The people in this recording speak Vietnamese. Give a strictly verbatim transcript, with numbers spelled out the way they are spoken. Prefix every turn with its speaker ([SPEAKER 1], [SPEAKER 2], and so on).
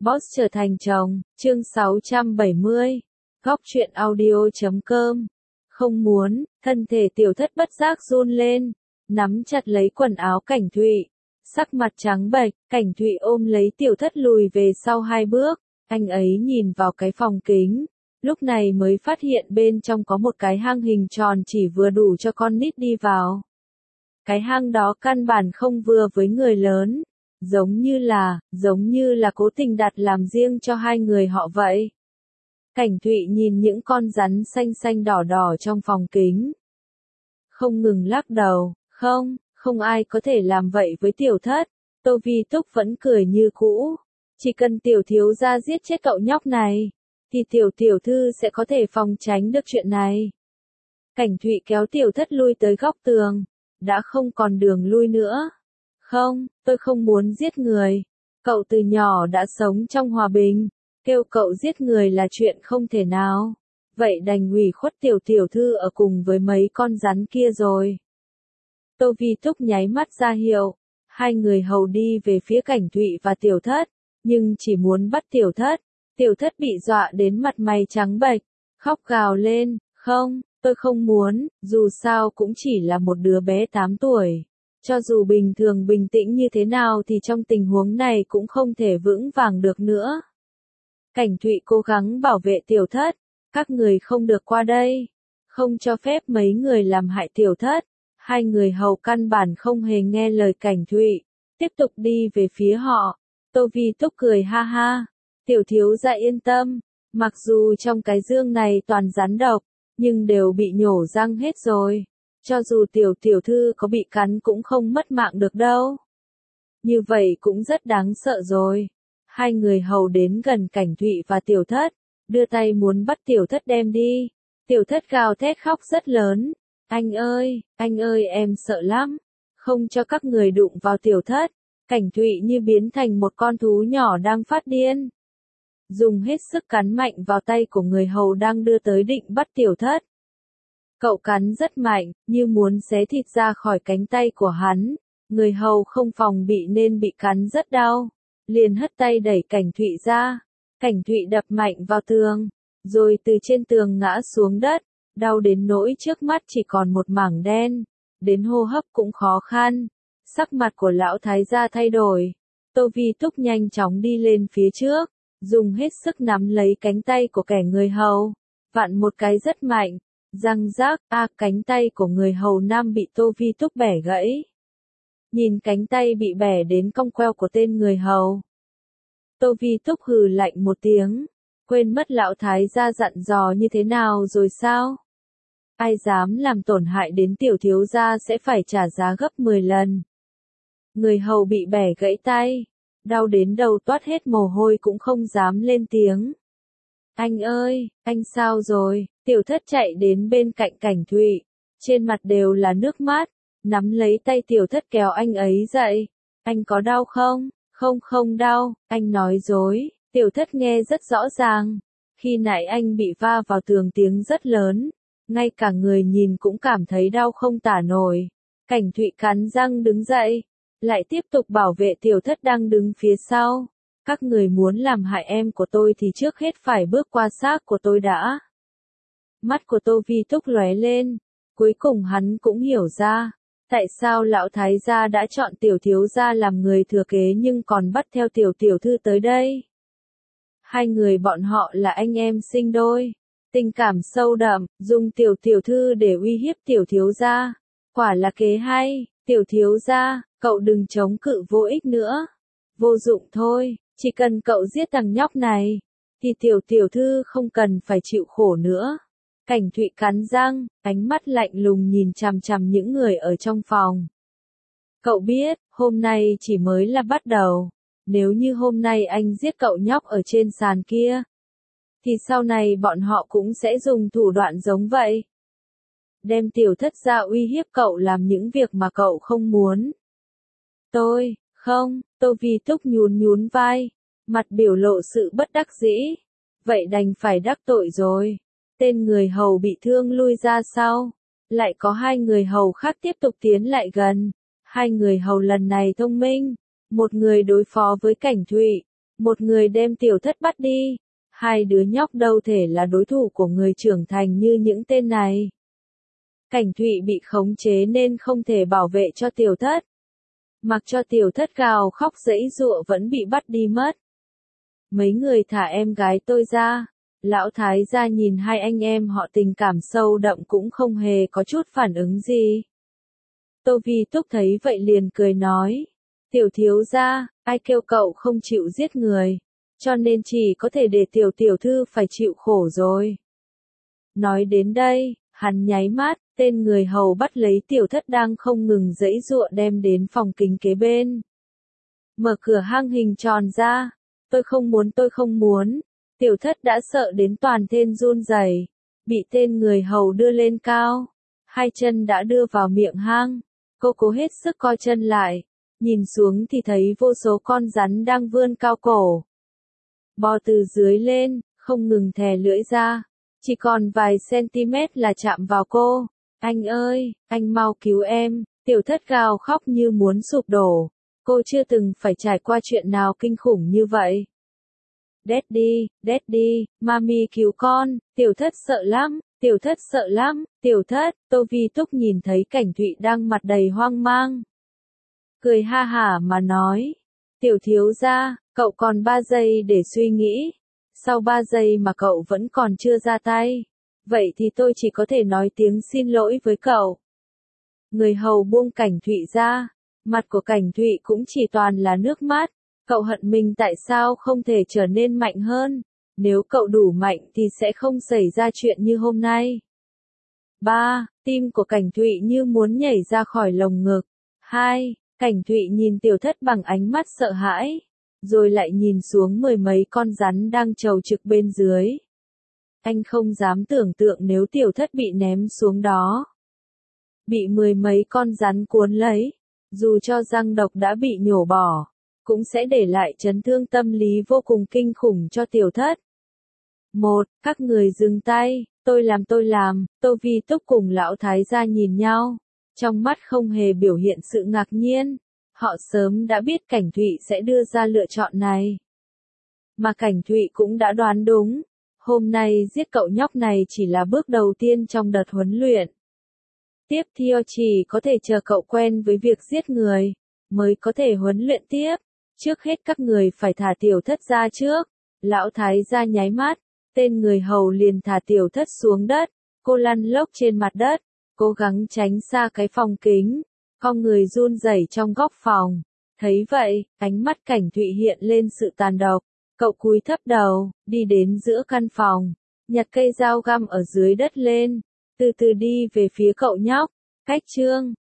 [SPEAKER 1] Boss trở thành chồng, chương sáu trăm bảy mươi. Góc truyện audio chấm com. Không muốn, thân thể tiểu thất bất giác run lên, nắm chặt lấy quần áo Cảnh Thụy. Sắc mặt trắng bệch, Cảnh Thụy ôm lấy tiểu thất lùi về sau hai bước, anh ấy nhìn vào cái phòng kính, lúc này mới phát hiện bên trong có một cái hang hình tròn chỉ vừa đủ cho con nít đi vào. Cái hang đó căn bản không vừa với người lớn. Giống như là, giống như là cố tình đặt làm riêng cho hai người họ vậy. Cảnh Thụy nhìn những con rắn xanh xanh đỏ đỏ trong phòng kính. Không ngừng lắc đầu, không, không ai có thể làm vậy với tiểu thất. Tô Vi Túc vẫn cười như cũ. Chỉ cần tiểu thiếu gia giết chết cậu nhóc này, thì tiểu tiểu thư sẽ có thể phòng tránh được chuyện này. Cảnh Thụy kéo tiểu thất lui tới góc tường. Đã không còn đường lui nữa. Không, tôi không muốn giết người. Cậu từ nhỏ đã sống trong hòa bình, kêu cậu giết người là chuyện không thể nào. Vậy đành ủy khuất tiểu tiểu thư ở cùng với mấy con rắn kia rồi. Tô Vi Túc nháy mắt ra hiệu, hai người hầu đi về phía Cảnh Thụy và tiểu thất, nhưng chỉ muốn bắt tiểu thất. Tiểu thất bị dọa đến mặt mày trắng bệch, khóc gào lên, không, tôi không muốn, dù sao cũng chỉ là một đứa bé tám tuổi. Cho dù bình thường bình tĩnh như thế nào thì trong tình huống này cũng không thể vững vàng được nữa. Cảnh Thụy cố gắng bảo vệ tiểu thất, các người không được qua đây, không cho phép mấy người làm hại tiểu thất. Hai người hầu căn bản không hề nghe lời Cảnh Thụy, tiếp tục đi về phía họ. Tô Vi Túc cười ha ha, tiểu thiếu gia yên tâm, mặc dù trong cái dương này toàn rắn độc, nhưng đều bị nhổ răng hết rồi. Cho dù tiểu tiểu thư có bị cắn cũng không mất mạng được đâu. Như vậy cũng rất đáng sợ rồi. Hai người hầu đến gần Cảnh Thụy và tiểu thất, đưa tay muốn bắt tiểu thất đem đi. Tiểu thất gào thét khóc rất lớn. Anh ơi, anh ơi em sợ lắm. Không cho các người đụng vào tiểu thất. Cảnh Thụy như biến thành một con thú nhỏ đang phát điên. Dùng hết sức cắn mạnh vào tay của người hầu đang đưa tới định bắt tiểu thất. Cậu cắn rất mạnh, như muốn xé thịt ra khỏi cánh tay của hắn. Người hầu không phòng bị nên bị cắn rất đau. Liền hất tay đẩy Cảnh Thụy ra. Cảnh Thụy đập mạnh vào tường, rồi từ trên tường ngã xuống đất. Đau đến nỗi trước mắt chỉ còn một mảng đen. Đến hô hấp cũng khó khăn. Sắc mặt của lão thái gia thay đổi. Tô Vi Túc nhanh chóng đi lên phía trước, dùng hết sức nắm lấy cánh tay của kẻ người hầu. Vặn một cái rất mạnh. Răng rác, a à, cánh tay của người hầu nam bị Tô Vi Túc bẻ gãy. Nhìn cánh tay bị bẻ đến cong queo của tên người hầu. Tô Vi Túc hừ lạnh một tiếng, quên mất lão thái gia dặn dò như thế nào rồi sao? Ai dám làm tổn hại đến tiểu thiếu gia sẽ phải trả giá gấp mười lần. Người hầu bị bẻ gãy tay, đau đến đầu toát hết mồ hôi cũng không dám lên tiếng. Anh ơi, anh sao rồi? Tiểu thất chạy đến bên cạnh Cảnh Thụy, trên mặt đều là nước mắt, nắm lấy tay tiểu thất kéo anh ấy dậy. Anh có đau không? Không không đau, anh nói dối. Tiểu thất nghe rất rõ ràng. Khi nãy anh bị va vào tường tiếng rất lớn, ngay cả người nhìn cũng cảm thấy đau không tả nổi. Cảnh Thụy cắn răng đứng dậy, lại tiếp tục bảo vệ tiểu thất đang đứng phía sau. Các người muốn làm hại em của tôi thì trước hết phải bước qua xác của tôi đã. Mắt của Tô Vi Túc lóe lên, cuối cùng hắn cũng hiểu ra, tại sao lão thái gia đã chọn tiểu thiếu gia làm người thừa kế nhưng còn bắt theo tiểu tiểu thư tới đây. Hai người bọn họ là anh em sinh đôi, tình cảm sâu đậm, dùng tiểu tiểu thư để uy hiếp tiểu thiếu gia, quả là kế hay. Tiểu thiếu gia, cậu đừng chống cự vô ích nữa, vô dụng thôi, chỉ cần cậu giết thằng nhóc này, thì tiểu tiểu thư không cần phải chịu khổ nữa. Cảnh Thụy cắn răng, ánh mắt lạnh lùng nhìn chằm chằm những người ở trong phòng. Cậu biết, hôm nay chỉ mới là bắt đầu. Nếu như hôm nay anh giết cậu nhóc ở trên sàn kia, thì sau này bọn họ cũng sẽ dùng thủ đoạn giống vậy. Đem tiểu thất ra uy hiếp cậu làm những việc mà cậu không muốn. Tôi, không, Tô Vi Túc nhún nhún vai, mặt biểu lộ sự bất đắc dĩ. Vậy đành phải đắc tội rồi. Tên người hầu bị thương lui ra sau. Lại có hai người hầu khác tiếp tục tiến lại gần. Hai người hầu lần này thông minh. Một người đối phó với Cảnh Thụy, Một người đem tiểu thất bắt đi, hai đứa nhóc đâu thể là đối thủ của người trưởng thành như những tên này. Cảnh Thụy bị khống chế nên không thể bảo vệ cho tiểu thất. Mặc cho tiểu thất gào khóc giãy giụa vẫn bị bắt đi mất. Mấy người thả em gái tôi ra. Lão thái gia nhìn hai anh em họ tình cảm sâu đậm cũng không hề có chút phản ứng gì. Tô Vi Túc thấy vậy liền cười nói. Tiểu thiếu gia, ai kêu cậu không chịu giết người, cho nên chỉ có thể để tiểu tiểu thư phải chịu khổ rồi. Nói đến đây, hắn nháy mắt, tên người hầu bắt lấy tiểu thất đang không ngừng giãy giụa đem đến phòng kính kế bên. Mở cửa hang hình tròn ra. Tôi không muốn tôi không muốn. Tiểu thất đã sợ đến toàn thân run rẩy, bị tên người hầu đưa lên cao. Hai chân đã đưa vào miệng hang. Cô cố hết sức co chân lại. Nhìn xuống thì thấy vô số con rắn đang vươn cao cổ. Bò từ dưới lên, không ngừng thè lưỡi ra. Chỉ còn vài cm là chạm vào cô. Anh ơi, anh mau cứu em. Tiểu thất gào khóc như muốn sụp đổ. Cô chưa từng phải trải qua chuyện nào kinh khủng như vậy. Daddy, Daddy, Mami cứu con, tiểu thất sợ lắm, tiểu thất sợ lắm, tiểu thất. Tô Vi Túc nhìn thấy Cảnh Thụy đang mặt đầy hoang mang. Cười ha hả mà nói, tiểu thiếu gia, cậu còn ba giây để suy nghĩ. Sau ba giây mà cậu vẫn còn chưa ra tay, vậy thì tôi chỉ có thể nói tiếng xin lỗi với cậu. Người hầu buông Cảnh Thụy ra, mặt của Cảnh Thụy cũng chỉ toàn là nước mắt. Cậu hận mình tại sao không thể trở nên mạnh hơn, nếu cậu đủ mạnh thì sẽ không xảy ra chuyện như hôm nay. ba. Tim của Cảnh Thụy như muốn nhảy ra khỏi lồng ngực. hai. Cảnh Thụy nhìn tiểu thất bằng ánh mắt sợ hãi, rồi lại nhìn xuống mười mấy con rắn đang trầu trực bên dưới. Anh không dám tưởng tượng nếu tiểu thất bị ném xuống đó. Bị mười mấy con rắn cuốn lấy, dù cho răng độc đã bị nhổ bỏ, cũng sẽ để lại chấn thương tâm lý vô cùng kinh khủng cho tiểu thất. Một, các người dừng tay, tôi làm tôi làm. Tô Vi Túc cùng lão thái gia nhìn nhau, trong mắt không hề biểu hiện sự ngạc nhiên. Họ sớm đã biết Cảnh Thụy sẽ đưa ra lựa chọn này. Mà Cảnh Thụy cũng đã đoán đúng. Hôm nay giết cậu nhóc này chỉ là bước đầu tiên trong đợt huấn luyện. Tiếp theo chỉ có thể chờ cậu quen với việc giết người, mới có thể huấn luyện tiếp. Trước hết các người phải thả tiểu thất ra trước. Lão thái gia nháy mắt, tên người hầu liền thả tiểu thất xuống đất. Cô lăn lóc trên mặt đất, cố gắng tránh xa cái phòng kính. Con người run rẩy trong góc phòng. Thấy vậy, ánh mắt Cảnh Thụy hiện lên sự tàn độc. Cậu cúi thấp đầu, đi đến giữa căn phòng, nhặt cây dao găm ở dưới đất lên, từ từ đi về phía cậu nhóc. Cách chương